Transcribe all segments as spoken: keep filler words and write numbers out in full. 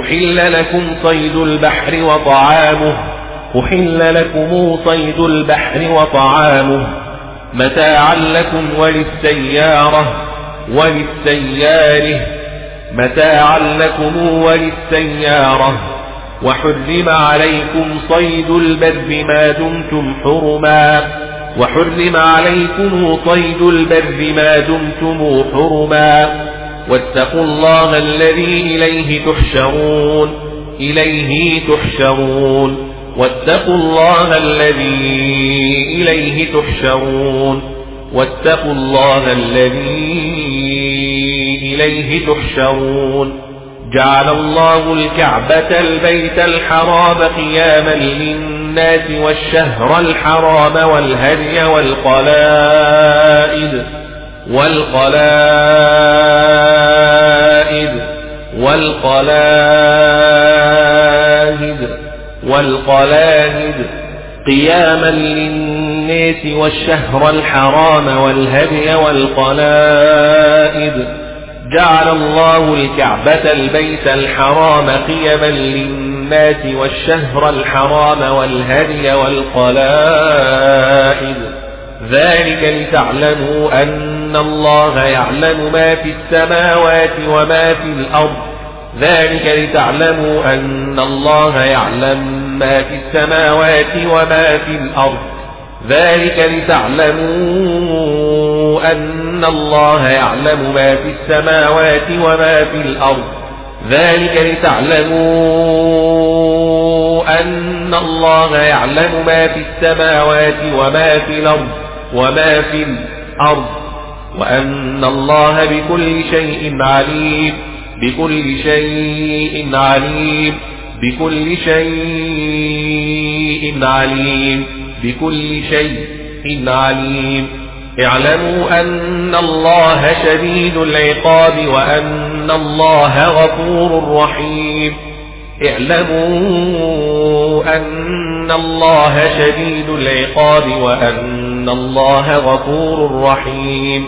أحل لكم صيد البحر وطعامه أحل لكم صيد البحر وطعامه متاعا لكم وللسيارة وللسياره متاعا لكم وللسيارة وحرم عليكم صيد البر ما دمتم حرما وحرم عليكم صيد البر ما دمتم حرما واتقوا الله الذي إليه تحشرون إليه تحشرون واتقوا الله الذي إليه تحشرون واتقوا الله الذي إليه تحشرون جعل الله الكعبة البيت الحرام قياما للناس والشهر الحرام والهدي والقلائد والقلائد والقلائد والقلائد قياما للناس والشهر الحرام والهدي والقلائد جعل الله الكعبة البيت الحرام قياما للناس والشهر الحرام والهدي والقلائد ذلك لتعلموا أن الله يعلم ما في السماوات وما في الأرض ذلك لتعلموا أن الله يعلم ما في السماوات وما في الأرض ذلك لتعلموا أن الله يعلم ما في السماوات وما في الأرض ذلك لتعلموا أن الله يعلم ما في السماوات وما في الأرض وما في الأرض وأن الله بكل شيء عليم بكل شيء عليم بكل شيء عليم بكل شيء عليم اعلموا أن الله شديد العقاب وأن الله غفور رحيم اعلموا أن الله شديد العقاب وأن الله غفور رحيم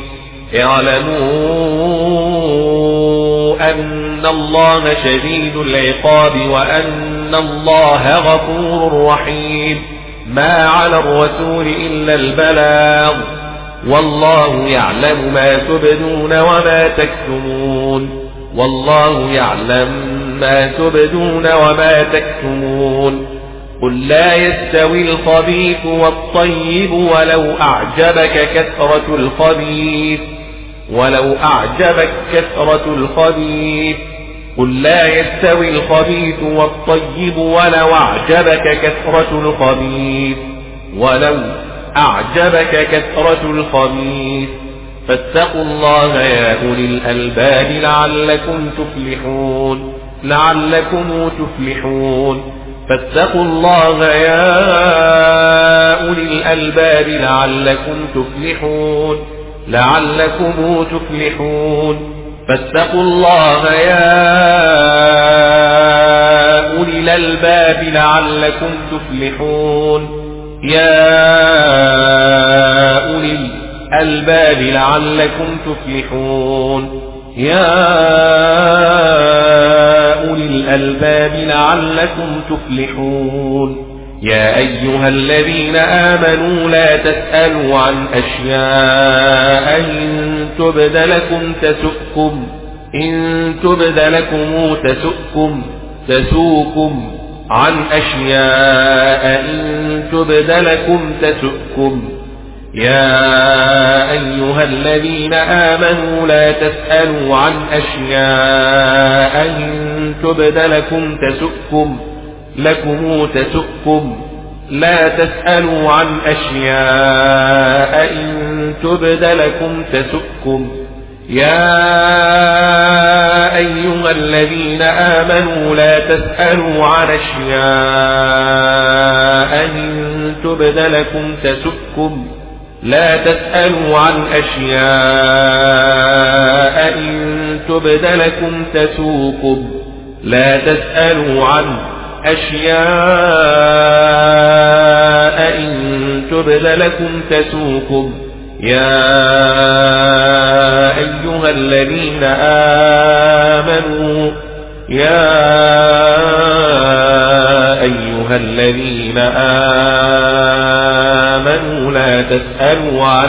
اعلموا أن الله شديد العقاب وأن الله غفور رحيم ما على الرسول إلا البلاغ والله يعلم ما تبدون وما تكتمون والله يعلم ما تبدون وما تكتمون قل لا يستوي الخبيث والطيب ولو أعجبك كثرة الخبيث ولو أعجبك كثرة الخبيث قل لا يستوي الخبيث والطيب ولو أعجبك كثرة الخبيث ولو أعجبك كثرة الخبيث فاتقوا الله يا أولي الألباب لعلكم تفلحون لعلكم تفلحون فاتقوا الله يا أولي الألباب لعلكم تفلحون لعلكم تفلحون فاتقوا الله يا أولي الألباب لعلكم تفلحون يا أولي الألباب لعلكم تفلحون يا أولي الألباب لعلكم تفلحون يا أيها الذين آمنوا لا تسألوا عن أشياء إن تبد لكم تسؤكم إن تبد لكم تسؤكم تسوكم عن أشياء إن تبد لكم تسؤكم يا أيها الذين آمنوا لا تسألوا عن أشياء إن تبد لكم تسؤكم لكم تسؤكم لا تسألوا عن أشياء إن تبد لكم تسؤكم يا أيها الذين آمنوا لا تسألوا عن أشياء إن تبد لكم تسؤكم لا تسألوا عن أشياء إن تبد لكم تسوكم لا تسألوا عن أشياء إن تبد لكم تسوكم يا أيها الذين آمنوا يا أيها الذين آمنوا لا تسألوا عن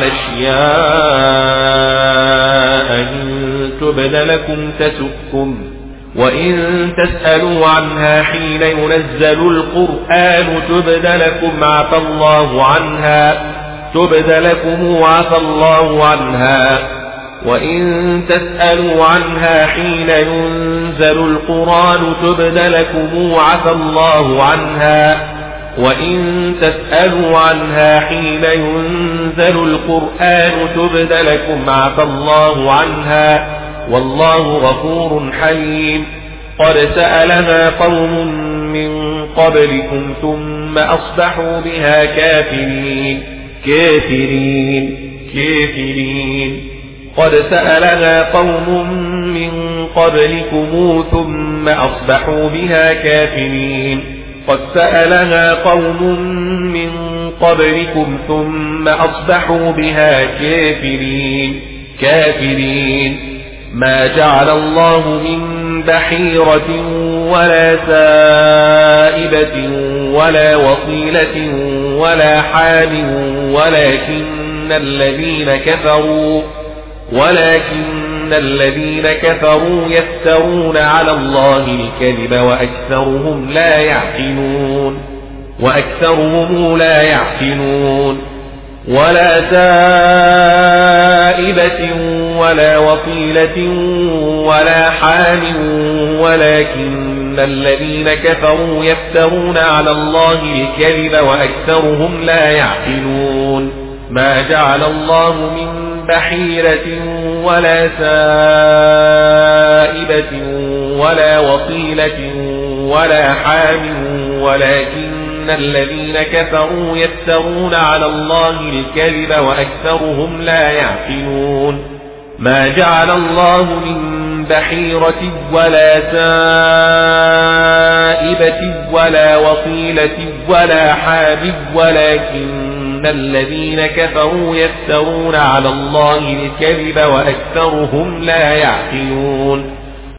أشياء إن تبد لكم تسؤكم وإن تسألوا عنها حين ينزل القرآن تبد لكم عفى الله عنها تبد لكم عفى الله عنها وإن تسألوا عنها حين ينزل القرآن تبد لكم عفى الله عنها وإن تسألوا عنها حين ينزل القرآن تبد لكم عفى الله عنها والله غفور حليم. قد سألها قوم من قبلكم ثم أصبحوا بها كافرين كافرين كافرين قد سألها قوم من قبلكم ثم أصبحوا بها كافرين قد سألها قوم من قبلكم ثم أصبحوا بها كافرين كافرين ما جعل الله من بحيرة ولا سائبة ولا وصيلة ولا حام ولكن الذين كفروا ولكن الذين كفروا يفترون على الله الكذب وأكثرهم لا يعقلون وأكثرهم لا يعقلون ولا سائبة ولا وصيلة ولا حام ولكن الذين كفروا يفترون على الله الكذب وأكثرهم لا يعقلون ما جعل الله من بحيرة ولا سائبة ولا وصيلة ولا حام ولكن الذين كفروا يفترون على الله الكذب وأكثرهم لا يعقلون ما جعل الله من بحيرة ولا سائبة ولا وصيلة ولا حام ولكن الذين كفروا يفترون على الله الكذب وأكثرهم لا يعقلون